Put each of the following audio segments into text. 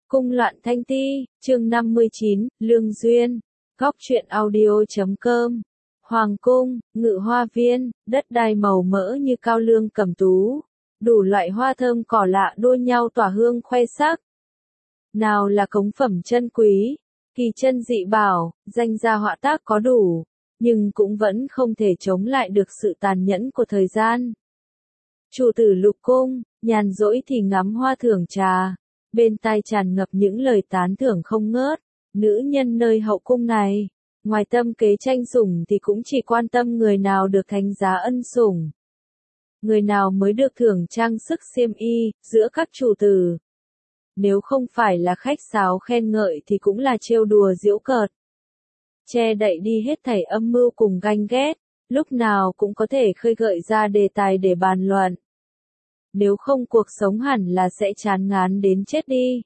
Cung loạn thanh ti, chương 59, Lương Duyên, góc truyện audio.com. Hoàng cung, ngự hoa viên, đất đai màu mỡ như cao lương cẩm tú, đủ loại hoa thơm cỏ lạ đua nhau tỏa hương khoe sắc. Nào là cống phẩm chân quý, kỳ chân dị bảo, danh gia họa tác có đủ, nhưng cũng vẫn không thể chống lại được sự tàn nhẫn của thời gian. Chủ tử lục cung, nhàn rỗi thì ngắm hoa thưởng trà, bên tai tràn ngập những lời tán thưởng không ngớt. Nữ nhân nơi hậu cung này, ngoài tâm kế tranh sủng thì cũng chỉ quan tâm người nào được thánh giá ân sủng. Người nào mới được thưởng trang sức xiêm y, giữa các chủ tử. Nếu không phải là khách sáo khen ngợi thì cũng là trêu đùa giễu cợt. Che đậy đi hết thảy âm mưu cùng ganh ghét, lúc nào cũng có thể khơi gợi ra đề tài để bàn luận. Nếu không cuộc sống hẳn là sẽ chán ngán đến chết đi.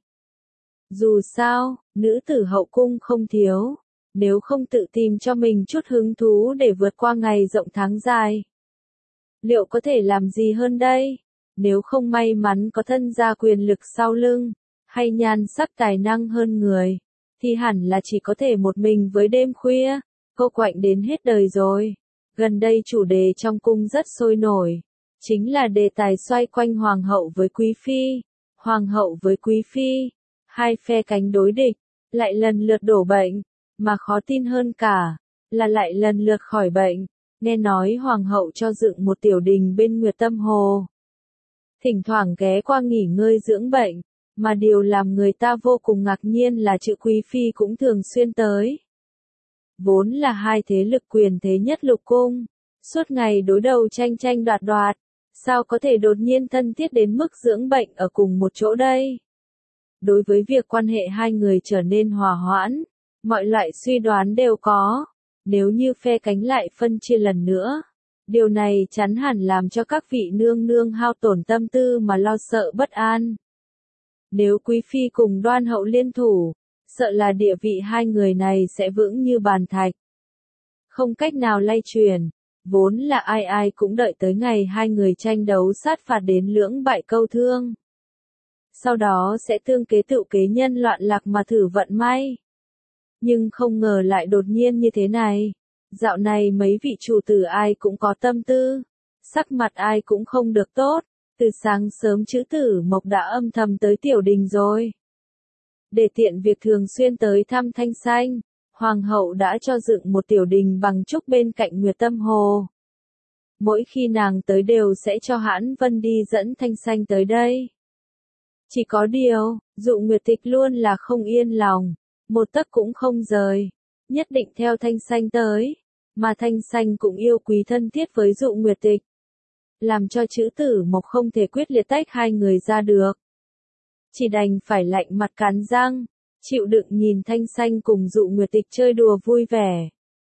Dù sao, nữ tử hậu cung không thiếu, nếu không tự tìm cho mình chút hứng thú để vượt qua ngày rộng tháng dài. Liệu có thể làm gì hơn đây? Nếu không may mắn có thân gia quyền lực sau lưng, hay nhan sắc tài năng hơn người, thì hẳn là chỉ có thể một mình với đêm khuya, cô quạnh đến hết đời rồi. Gần đây chủ đề trong cung rất sôi nổi, chính là đề tài xoay quanh hoàng hậu với quý phi, hoàng hậu với quý phi. Hai phe cánh đối địch, lại lần lượt đổ bệnh, mà khó tin hơn cả, là lại lần lượt khỏi bệnh. Nghe nói hoàng hậu cho dựng một tiểu đình bên Nguyệt Tâm Hồ. Thỉnh thoảng ghé qua nghỉ ngơi dưỡng bệnh, mà điều làm người ta vô cùng ngạc nhiên là chữ quý phi cũng thường xuyên tới. Vốn là hai thế lực quyền thế nhất lục cung, suốt ngày đối đầu tranh tranh đoạt đoạt, sao có thể đột nhiên thân thiết đến mức dưỡng bệnh ở cùng một chỗ đây? Đối với việc quan hệ hai người trở nên hòa hoãn, mọi loại suy đoán đều có. Nếu như phe cánh lại phân chia lần nữa, điều này chắn hẳn làm cho các vị nương nương hao tổn tâm tư mà lo sợ bất an. Nếu quý phi cùng đoan hậu liên thủ, sợ là địa vị hai người này sẽ vững như bàn thạch, không cách nào lay chuyển. Vốn là ai ai cũng đợi tới ngày hai người tranh đấu sát phạt đến lưỡng bại câu thương. Sau đó sẽ tương kế tự kế nhân loạn lạc mà thử vận may. Nhưng không ngờ lại đột nhiên như thế này. Dạo này mấy vị chủ tử ai cũng có tâm tư, sắc mặt ai cũng không được tốt. Từ sáng sớm chữ tử Mộc đã âm thầm tới tiểu đình rồi. Để tiện việc thường xuyên tới thăm Thanh Xanh, hoàng hậu đã cho dựng một tiểu đình bằng trúc bên cạnh Nguyệt Tâm Hồ. Mỗi khi nàng tới đều sẽ cho Hãn Vân đi dẫn Thanh Xanh tới đây. Chỉ có điều, Dụ Nguyệt Tịch luôn là không yên lòng, một tấc cũng không rời, nhất định theo Thanh Xanh tới, mà Thanh Xanh cũng yêu quý thân thiết với Dụ Nguyệt Tịch, làm cho chữ tử Mộc không thể quyết liệt tách hai người ra được. Chỉ đành phải lạnh mặt cắn răng, chịu đựng nhìn Thanh Xanh cùng Dụ Nguyệt Tịch chơi đùa vui vẻ.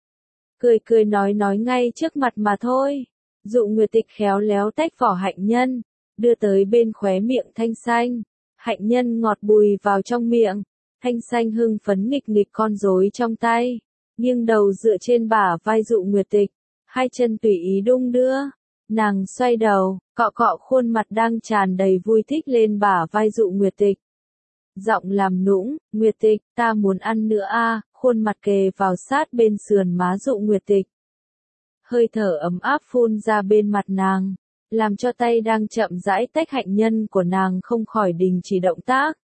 Cười cười nói ngay trước mặt mà thôi. Dụ Nguyệt Tịch khéo léo tách vỏ hạnh nhân, đưa tới bên khóe miệng Thanh Xanh. Hạnh nhân ngọt bùi vào trong miệng, Thanh Xanh hưng phấn nghịch nghịch con rối trong tay, nghiêng đầu dựa trên bả vai Dụ Nguyệt Tịch, hai chân tùy ý đung đưa. Nàng xoay đầu, cọ cọ khuôn mặt đang tràn đầy vui thích lên bả vai Dụ Nguyệt Tịch. Giọng làm nũng, Nguyệt Tịch, ta muốn ăn nữa a. Khuôn mặt kề vào sát bên sườn má Dụ Nguyệt Tịch. Hơi thở ấm áp phun ra bên mặt nàng, làm cho tay đang chậm rãi tách hạnh nhân của nàng không khỏi đình chỉ động tác.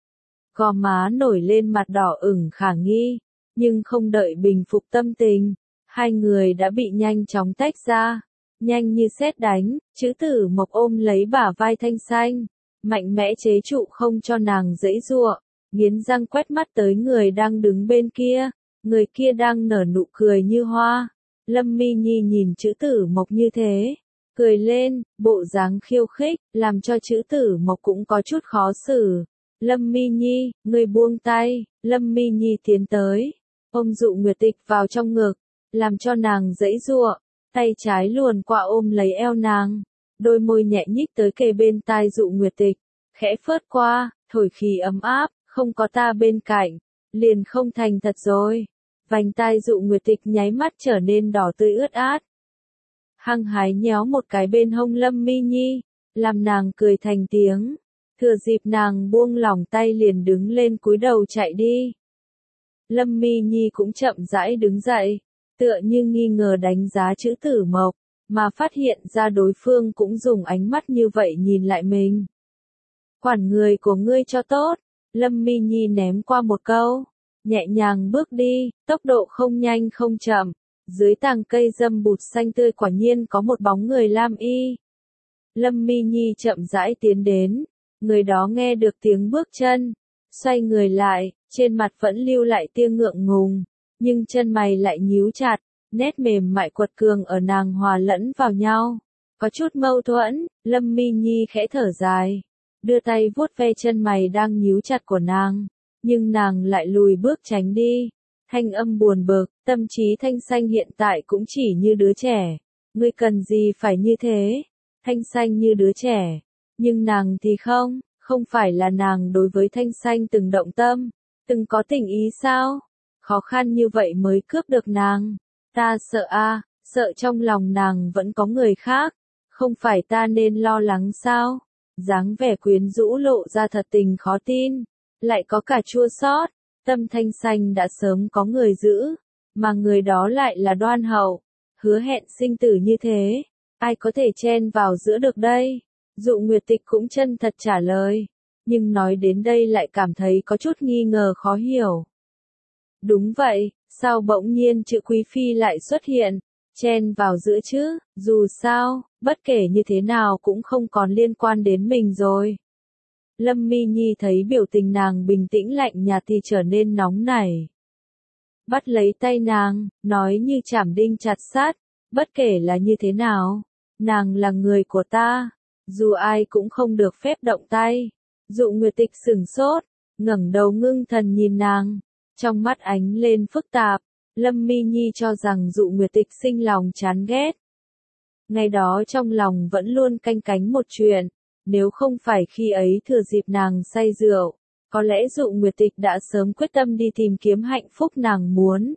Gò má nổi lên mặt đỏ ửng khả nghi, nhưng không đợi bình phục tâm tình, hai người đã bị nhanh chóng tách ra. Nhanh như sét đánh, chữ tử Mộc ôm lấy bả vai Thanh Xanh, mạnh mẽ chế trụ không cho nàng giãy giụa, nghiến răng quét mắt tới người đang đứng bên kia, người kia đang nở nụ cười như hoa. Lâm Mi Nhi nhìn chữ tử Mộc như thế, cười lên, bộ dáng khiêu khích, làm cho chữ tử Mộc cũng có chút khó xử. Lâm Mi Nhi, người buông tay. Lâm Mi Nhi tiến tới, ôm Dụ Nguyệt Tịch vào trong ngực, làm cho nàng giãy giụa, tay trái luồn qua ôm lấy eo nàng, đôi môi nhẹ nhích tới kề bên tai Dụ Nguyệt Tịch, khẽ phớt qua, thổi khí ấm áp, không có ta bên cạnh, liền không thành thật rồi. Vành tai Dụ Nguyệt Tịch nháy mắt trở nên đỏ tươi ướt át. Hăng hái nhéo một cái bên hông Lâm Mi Nhi, làm nàng cười thành tiếng. Thừa dịp nàng buông lỏng tay liền đứng lên cúi đầu chạy đi. Lâm Mi Nhi cũng chậm rãi đứng dậy, tựa như nghi ngờ đánh giá chữ Tử Mộc, mà phát hiện ra đối phương cũng dùng ánh mắt như vậy nhìn lại mình. Quản người của ngươi cho tốt, Lâm Mi Nhi ném qua một câu, nhẹ nhàng bước đi, tốc độ không nhanh không chậm, dưới tàng cây râm bụt xanh tươi quả nhiên có một bóng người lam y. Lâm Mi Nhi chậm rãi tiến đến, người đó nghe được tiếng bước chân, xoay người lại, trên mặt vẫn lưu lại tia ngượng ngùng, nhưng chân mày lại nhíu chặt, nét mềm mại quật cường ở nàng hòa lẫn vào nhau. Có chút mâu thuẫn, Lâm Mi Nhi khẽ thở dài, đưa tay vuốt ve chân mày đang nhíu chặt của nàng, nhưng nàng lại lùi bước tránh đi. Thanh âm buồn bực, tâm trí Thanh Xanh hiện tại cũng chỉ như đứa trẻ. Ngươi cần gì phải như thế? Thanh Xanh như đứa trẻ. Nhưng nàng thì không, không phải là nàng đối với Thanh Xanh từng động tâm, từng có tình ý sao? Khó khăn như vậy mới cướp được nàng. Ta sợ sợ trong lòng nàng vẫn có người khác. Không phải ta nên lo lắng sao? Dáng vẻ quyến rũ lộ ra thật tình khó tin, lại có cả chua xót. Tâm Thanh Xanh đã sớm có người giữ, mà người đó lại là Đoan Hậu, hứa hẹn sinh tử như thế, ai có thể chen vào giữa được đây? Dụ Nguyệt Tịch cũng chân thật trả lời, nhưng nói đến đây lại cảm thấy có chút nghi ngờ khó hiểu. Đúng vậy, sao bỗng nhiên chữ Quý Phi lại xuất hiện, chen vào giữa chứ, dù sao, bất kể như thế nào cũng không còn liên quan đến mình rồi. Lâm Mi Nhi thấy biểu tình nàng bình tĩnh lạnh nhạt thì trở nên nóng nảy. Bắt lấy tay nàng, nói như chảm đinh chặt sắt, bất kể là như thế nào, nàng là người của ta, dù ai cũng không được phép động tay. Dụ Nguyệt Tịch sửng sốt, ngẩng đầu ngưng thần nhìn nàng, trong mắt ánh lên phức tạp. Lâm Mi Nhi cho rằng Dụ Nguyệt Tịch sinh lòng chán ghét. Ngày đó trong lòng vẫn luôn canh cánh một chuyện. Nếu không phải khi ấy thừa dịp nàng say rượu, có lẽ Dụ Nguyệt Tịch đã sớm quyết tâm đi tìm kiếm hạnh phúc nàng muốn.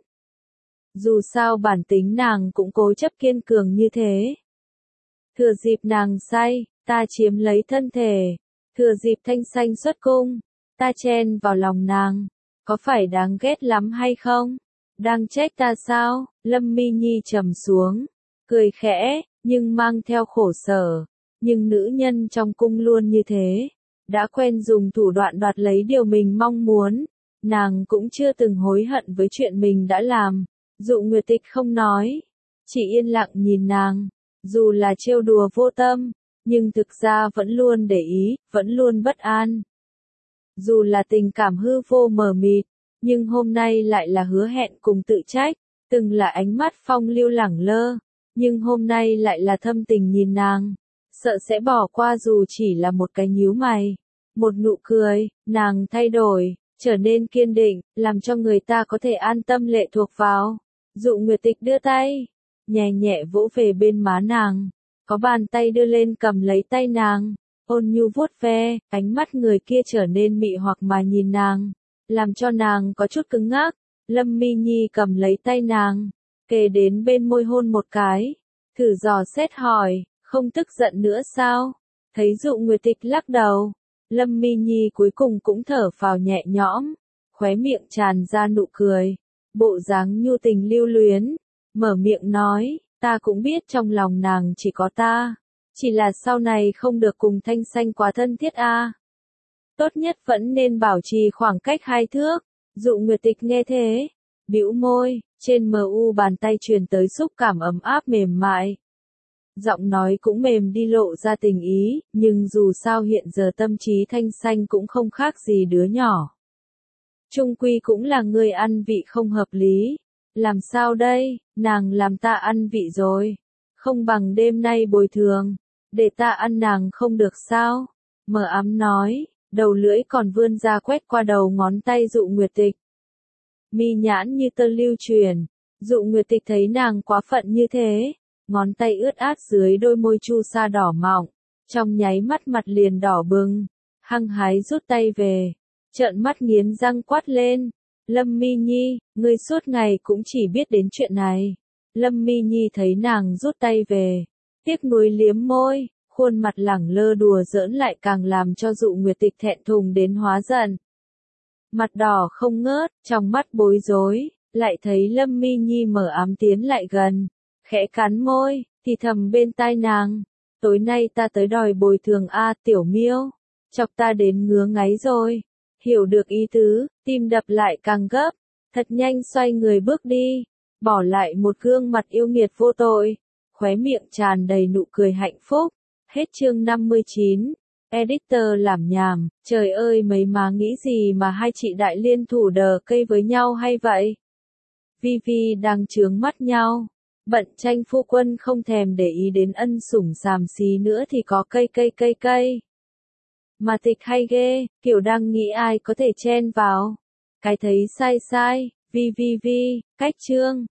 Dù sao bản tính nàng cũng cố chấp kiên cường như thế. Thừa dịp nàng say, ta chiếm lấy thân thể. Thừa dịp Thanh Xanh xuất cung, ta chen vào lòng nàng. Có phải đáng ghét lắm hay không? Đang trách ta sao? Lâm Mi Nhi trầm xuống, cười khẽ, nhưng mang theo khổ sở. Nhưng nữ nhân trong cung luôn như thế, đã quen dùng thủ đoạn đoạt lấy điều mình mong muốn, nàng cũng chưa từng hối hận với chuyện mình đã làm. Dụ Nguyệt Tịch không nói, chỉ yên lặng nhìn nàng, dù là trêu đùa vô tâm, nhưng thực ra vẫn luôn để ý, vẫn luôn bất an. Dù là tình cảm hư vô mờ mịt, nhưng hôm nay lại là hứa hẹn cùng tự trách, từng là ánh mắt phong lưu lẳng lơ, nhưng hôm nay lại là thâm tình nhìn nàng. Sợ sẽ bỏ qua dù chỉ là một cái nhíu mày, một nụ cười, nàng thay đổi, trở nên kiên định, làm cho người ta có thể an tâm lệ thuộc vào. Dụ Nguyệt Tịch đưa tay, nhẹ nhẹ vỗ về bên má nàng, có bàn tay đưa lên cầm lấy tay nàng, ôn nhu vuốt ve, ánh mắt người kia trở nên mị hoặc mà nhìn nàng, làm cho nàng có chút cứng ngắc. Lâm Mi Nhi cầm lấy tay nàng, kề đến bên môi hôn một cái, thử dò xét hỏi. Không tức giận nữa sao? Thấy Dụ Nguyệt Tịch lắc đầu, Lâm Mi Nhi cuối cùng cũng thở phào nhẹ nhõm, khóe miệng tràn ra nụ cười, bộ dáng nhu tình lưu luyến, mở miệng nói, ta cũng biết trong lòng nàng chỉ có ta, chỉ là sau này không được cùng Thanh Xanh quá thân thiết Tốt nhất vẫn nên bảo trì khoảng cách 2 thước. Dụ Nguyệt Tịch nghe thế, bĩu môi, trên mu bàn tay truyền tới xúc cảm ấm áp mềm mại. Giọng nói cũng mềm đi lộ ra tình ý, nhưng dù sao hiện giờ tâm trí Thanh Xanh cũng không khác gì đứa nhỏ. Trung quy cũng là người ăn vị không hợp lý. Làm sao đây, nàng làm ta ăn vị rồi. Không bằng đêm nay bồi thường, để ta ăn nàng không được sao? Mờ ám nói, đầu lưỡi còn vươn ra quét qua đầu ngón tay Dụ Nguyệt Tịch. Mi nhãn như tơ lưu truyền, Dụ Nguyệt Tịch thấy nàng quá phận như thế. Ngón tay ướt át dưới đôi môi chu sa đỏ mọng, trong nháy mắt mặt liền đỏ bừng, hăng hái rút tay về, trợn mắt nghiến răng quát lên, Lâm Mi Nhi, ngươi suốt ngày cũng chỉ biết đến chuyện này. Lâm Mi Nhi thấy nàng rút tay về, tiếc nuối liếm môi, khuôn mặt lẳng lơ đùa giỡn lại càng làm cho Dụ Nguyệt Tịch thẹn thùng đến hóa giận. Mặt đỏ không ngớt, trong mắt bối rối, lại thấy Lâm Mi Nhi mở ám tiến lại gần, khẽ cắn môi, thì thầm bên tai nàng, tối nay ta tới đòi bồi thường a Tiểu Miêu, chọc ta đến ngứa ngáy rồi. Hiểu được ý tứ, tim đập lại càng gấp, thật nhanh xoay người bước đi, bỏ lại một gương mặt yêu nghiệt vô tội, khóe miệng tràn đầy nụ cười hạnh phúc. Hết chương 59. Editor làm nhảm, trời ơi mấy má nghĩ gì mà hai chị đại liên thủ đờ cây với nhau hay vậy? Vi Vi đang trướng mắt nhau, bận tranh phu quân không thèm để ý đến ân sủng xàm xí nữa thì có cây. Mà Tịch hay ghê, kiểu đang nghĩ ai có thể chen vào. Cái thấy sai, Vi, cách chương.